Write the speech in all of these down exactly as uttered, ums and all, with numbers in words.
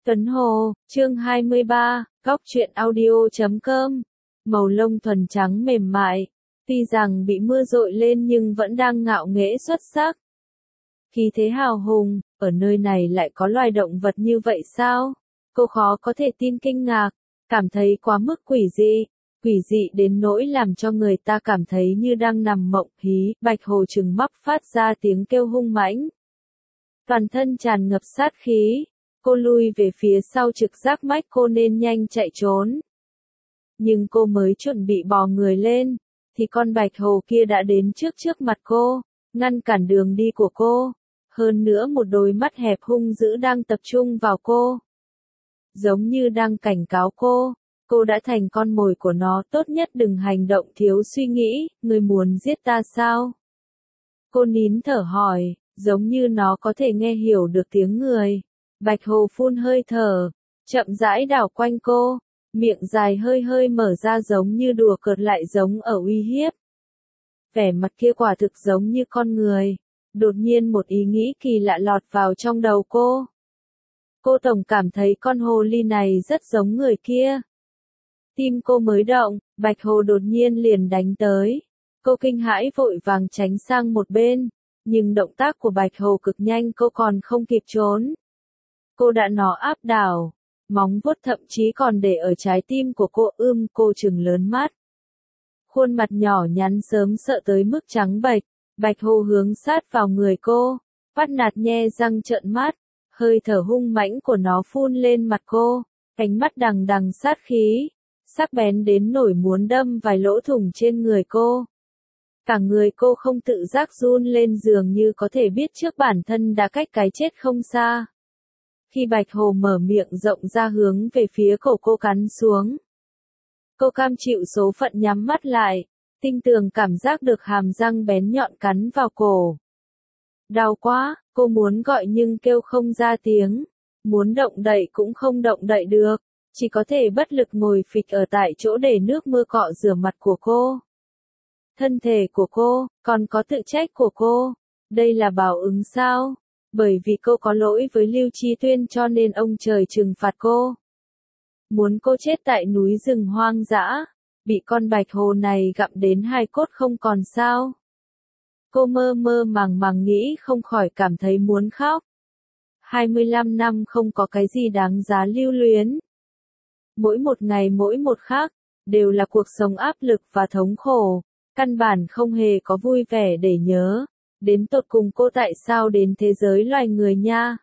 Tuấn Hồ, chương hai mươi ba, góc truyện audio chấm com. Màu lông thuần trắng mềm mại, tuy rằng bị mưa dội lên nhưng vẫn đang ngạo nghễ xuất sắc. Khí thế hào hùng, ở nơi này lại có loài động vật như vậy sao? Cô khó có thể tin, kinh ngạc, cảm thấy quá mức quỷ dị, quỷ dị đến nỗi làm cho người ta cảm thấy như đang nằm mộng hí. Bạch Hồ trừng mắt phát ra tiếng kêu hung mãnh. Toàn thân tràn ngập sát khí. Cô lui về phía sau, trực giác mách cô nên nhanh chạy trốn. Nhưng cô mới chuẩn bị bò người lên, thì con bạch hồ kia đã đến trước trước mặt cô, ngăn cản đường đi của cô. Hơn nữa một đôi mắt hẹp hung dữ đang tập trung vào cô. Giống như đang cảnh cáo cô, cô đã thành con mồi của nó, tốt nhất đừng hành động thiếu suy nghĩ. Người muốn giết ta sao? Cô nín thở hỏi, giống như nó có thể nghe hiểu được tiếng người. Bạch Hồ phun hơi thở, chậm rãi đảo quanh cô, miệng dài hơi hơi mở ra giống như đùa cợt lại giống ở uy hiếp. Vẻ mặt kia quả thực giống như con người. Đột nhiên một ý nghĩ kỳ lạ lọt vào trong đầu cô. Cô tổng cảm thấy con hồ ly này rất giống người kia. Tim cô mới động, Bạch Hồ đột nhiên liền đánh tới. Cô kinh hãi vội vàng tránh sang một bên, nhưng động tác của Bạch Hồ cực nhanh, cô còn không kịp trốn. Cô đã nó áp đảo, móng vuốt thậm chí còn để ở trái tim của cô. Ưm, cô trừng lớn mắt. Khuôn mặt nhỏ nhắn sớm sợ tới mức trắng bệch. Bạch Hồ hướng sát vào người cô, bắt nạt nhe răng trợn mắt, hơi thở hung mãnh của nó phun lên mặt cô, cánh mắt đằng đằng sát khí, sắc bén đến nổi muốn đâm vài lỗ thủng trên người cô. Cả người cô không tự giác run lên, dường như có thể biết trước bản thân đã cách cái chết không xa. Khi Bạch Hồ mở miệng rộng ra hướng về phía cổ cô cắn xuống, cô cam chịu số phận nhắm mắt lại, tinh tường cảm giác được hàm răng bén nhọn cắn vào cổ. Đau quá, cô muốn gọi nhưng kêu không ra tiếng, muốn động đậy cũng không động đậy được, chỉ có thể bất lực ngồi phịch ở tại chỗ để nước mưa cọ rửa mặt của cô. Thân thể của cô, còn có tự trách của cô, đây là báo ứng sao? Bởi vì cô có lỗi với Lưu Chi Tuyên cho nên ông trời trừng phạt cô. Muốn cô chết tại núi rừng hoang dã, bị con bạch hồ này gặm đến hai cốt không còn sao. Cô mơ mơ màng màng nghĩ, không khỏi cảm thấy muốn khóc. hai mươi lăm năm không có cái gì đáng giá lưu luyến. Mỗi một ngày mỗi một khắc, đều là cuộc sống áp lực và thống khổ, căn bản không hề có vui vẻ để nhớ. Đến tột cùng cô tại sao đến thế giới loài người nha?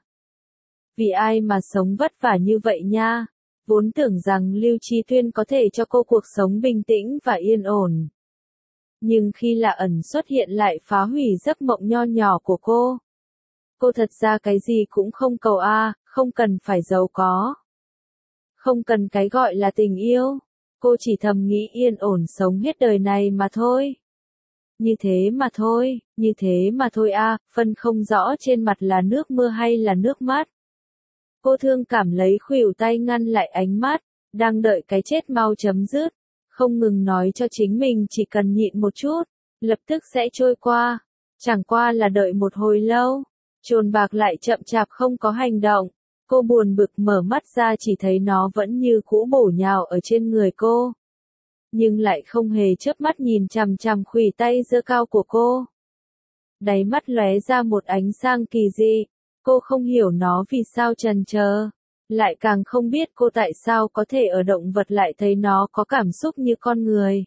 Vì ai mà sống vất vả như vậy nha? Vốn tưởng rằng Lưu Chi Tuyên có thể cho cô cuộc sống bình tĩnh và yên ổn. Nhưng khi Lạ Ẩn xuất hiện lại phá hủy giấc mộng nho nhỏ của cô. Cô thật ra cái gì cũng không cầu a, không cần phải giàu có. Không cần cái gọi là tình yêu. Cô chỉ thầm nghĩ yên ổn sống hết đời này mà thôi. Như thế mà thôi, như thế mà thôi a, phân không rõ trên mặt là nước mưa hay là nước mắt. Cô thương cảm lấy khuỷu tay ngăn lại ánh mắt, đang đợi cái chết mau chấm dứt, không ngừng nói cho chính mình chỉ cần nhịn một chút, lập tức sẽ trôi qua. Chẳng qua là đợi một hồi lâu, Trồn Bạc lại chậm chạp không có hành động. Cô buồn bực mở mắt ra, chỉ thấy nó vẫn như cũ bổ nhào ở trên người cô. Nhưng lại không hề chớp mắt nhìn chằm chằm khuỷu tay giơ cao của cô. Đáy mắt lóe ra một ánh sáng kỳ dị. Cô không hiểu nó vì sao chần chờ, lại càng không biết cô tại sao có thể ở động vật lại thấy nó có cảm xúc như con người.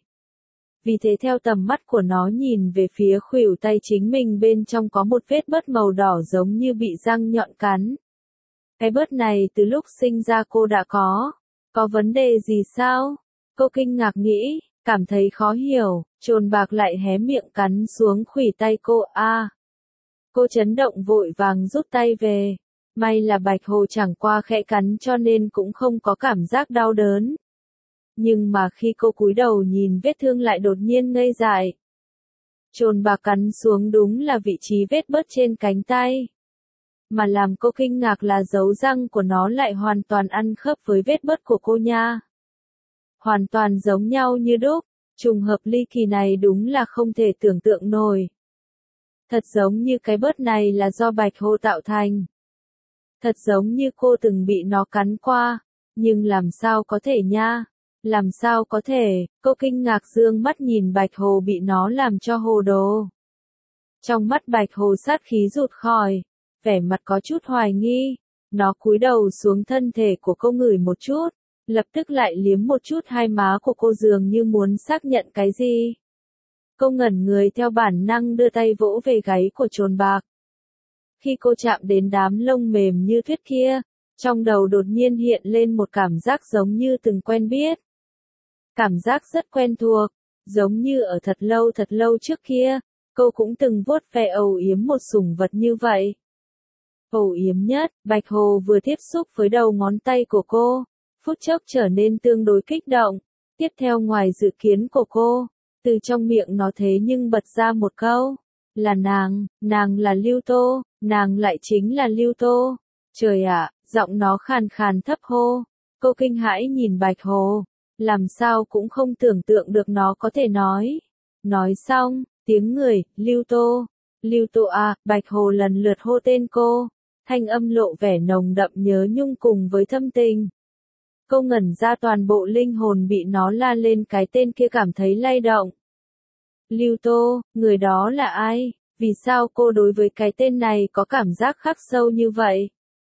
Vì thế theo tầm mắt của nó nhìn về phía khuỷu tay chính mình, bên trong có một vết bớt màu đỏ giống như bị răng nhọn cắn. Cái bớt này từ lúc sinh ra cô đã có. Có vấn đề gì sao? Cô kinh ngạc nghĩ, cảm thấy khó hiểu. Trồn Bạc lại hé miệng cắn xuống khuỷu tay cô. A. À. Cô chấn động vội vàng rút tay về. May là Bạch Hồ chẳng qua khẽ cắn cho nên cũng không có cảm giác đau đớn. Nhưng mà khi cô cúi đầu nhìn vết thương lại đột nhiên ngây dại. Trồn Bạc cắn xuống đúng là vị trí vết bớt trên cánh tay. Mà làm cô kinh ngạc là dấu răng của nó lại hoàn toàn ăn khớp với vết bớt của cô nha. Hoàn toàn giống nhau như đúc, trùng hợp ly kỳ này đúng là không thể tưởng tượng nổi. Thật giống như cái bớt này là do Bạch Hồ tạo thành. Thật giống như cô từng bị nó cắn qua. Nhưng làm sao có thể nha? Làm sao có thể? Cô kinh ngạc dương mắt nhìn Bạch Hồ bị nó làm cho hồ đồ. Trong mắt Bạch Hồ sát khí rụt khỏi, vẻ mặt có chút hoài nghi. Nó cúi đầu xuống thân thể của cô ngửi một chút, lập tức lại liếm một chút hai má của cô dường như muốn xác nhận cái gì. Cô ngẩn người theo bản năng đưa tay vỗ về gáy của trồn bạc. Khi cô chạm đến đám lông mềm như tuyết kia, trong đầu đột nhiên hiện lên một cảm giác giống như từng quen biết. Cảm giác rất quen thuộc, giống như ở thật lâu thật lâu trước kia, cô cũng từng vuốt ve âu yếm một sủng vật như vậy. Âu yếm nhất, Bạch Hồ vừa tiếp xúc với đầu ngón tay của cô, phút chốc trở nên tương đối kích động. Tiếp theo ngoài dự kiến của cô, từ trong miệng nó thế nhưng bật ra một câu. Là nàng, nàng là Lưu Tô, nàng lại chính là Lưu Tô. Trời ạ, giọng nó khàn khàn thấp hô. Cô kinh hãi nhìn Bạch Hồ, làm sao cũng không tưởng tượng được nó có thể nói. Nói xong, tiếng người, Lưu Tô, Lưu Tô à, Bạch Hồ lần lượt hô tên cô, thanh âm lộ vẻ nồng đậm nhớ nhung cùng với thâm tình. Cô ngẩn ra toàn bộ linh hồn bị nó la lên cái tên kia cảm thấy lay động. Lưu Tô, người đó là ai? Vì sao cô đối với cái tên này có cảm giác khắc sâu như vậy?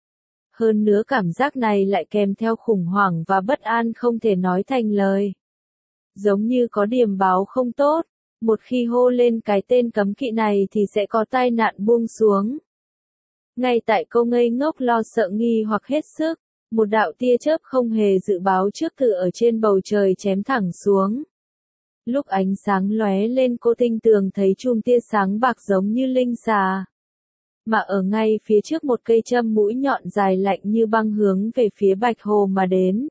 Hơn nữa cảm giác này lại kèm theo khủng hoảng và bất an không thể nói thành lời. Giống như có điềm báo không tốt, một khi hô lên cái tên cấm kỵ này thì sẽ có tai nạn buông xuống. Ngay tại cô ngây ngốc lo sợ nghi hoặc hết sức, một đạo tia chớp không hề dự báo trước từ ở trên bầu trời chém thẳng xuống. Lúc ánh sáng lóe lên cô tinh tường thấy chùm tia sáng bạc giống như linh xà. Mà ở ngay phía trước một cây châm mũi nhọn dài lạnh như băng hướng về phía Bạch Hồ mà đến.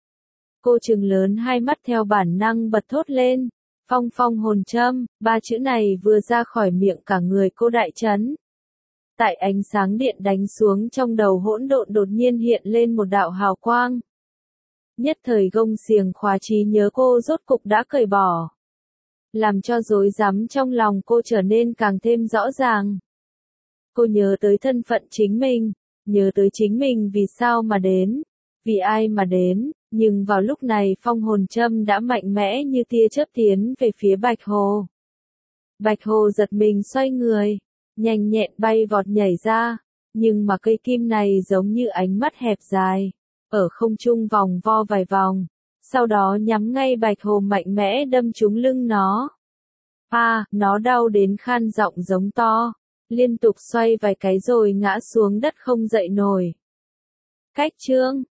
Cô trừng lớn hai mắt theo bản năng bật thốt lên. Phong phong hồn châm, ba chữ này vừa ra khỏi miệng cả người cô đại chấn. Tại ánh sáng điện đánh xuống trong đầu hỗn độn đột nhiên hiện lên một đạo hào quang. Nhất thời gông xiềng khóa trí nhớ cô rốt cục đã cởi bỏ. Làm cho rối rắm trong lòng cô trở nên càng thêm rõ ràng. Cô nhớ tới thân phận chính mình, nhớ tới chính mình vì sao mà đến, vì ai mà đến, nhưng vào lúc này phong hồn châm đã mạnh mẽ như tia chớp tiến về phía Bạch Hồ. Bạch Hồ giật mình xoay người, nhanh nhẹn bay vọt nhảy ra, nhưng mà cây kim này giống như ánh mắt hẹp dài, ở không trung vòng vo vài vòng, sau đó nhắm ngay Bạch Hồ mạnh mẽ đâm trúng lưng nó. A, à, nó đau đến khan giọng giống to, liên tục xoay vài cái rồi ngã xuống đất không dậy nổi. Cách chương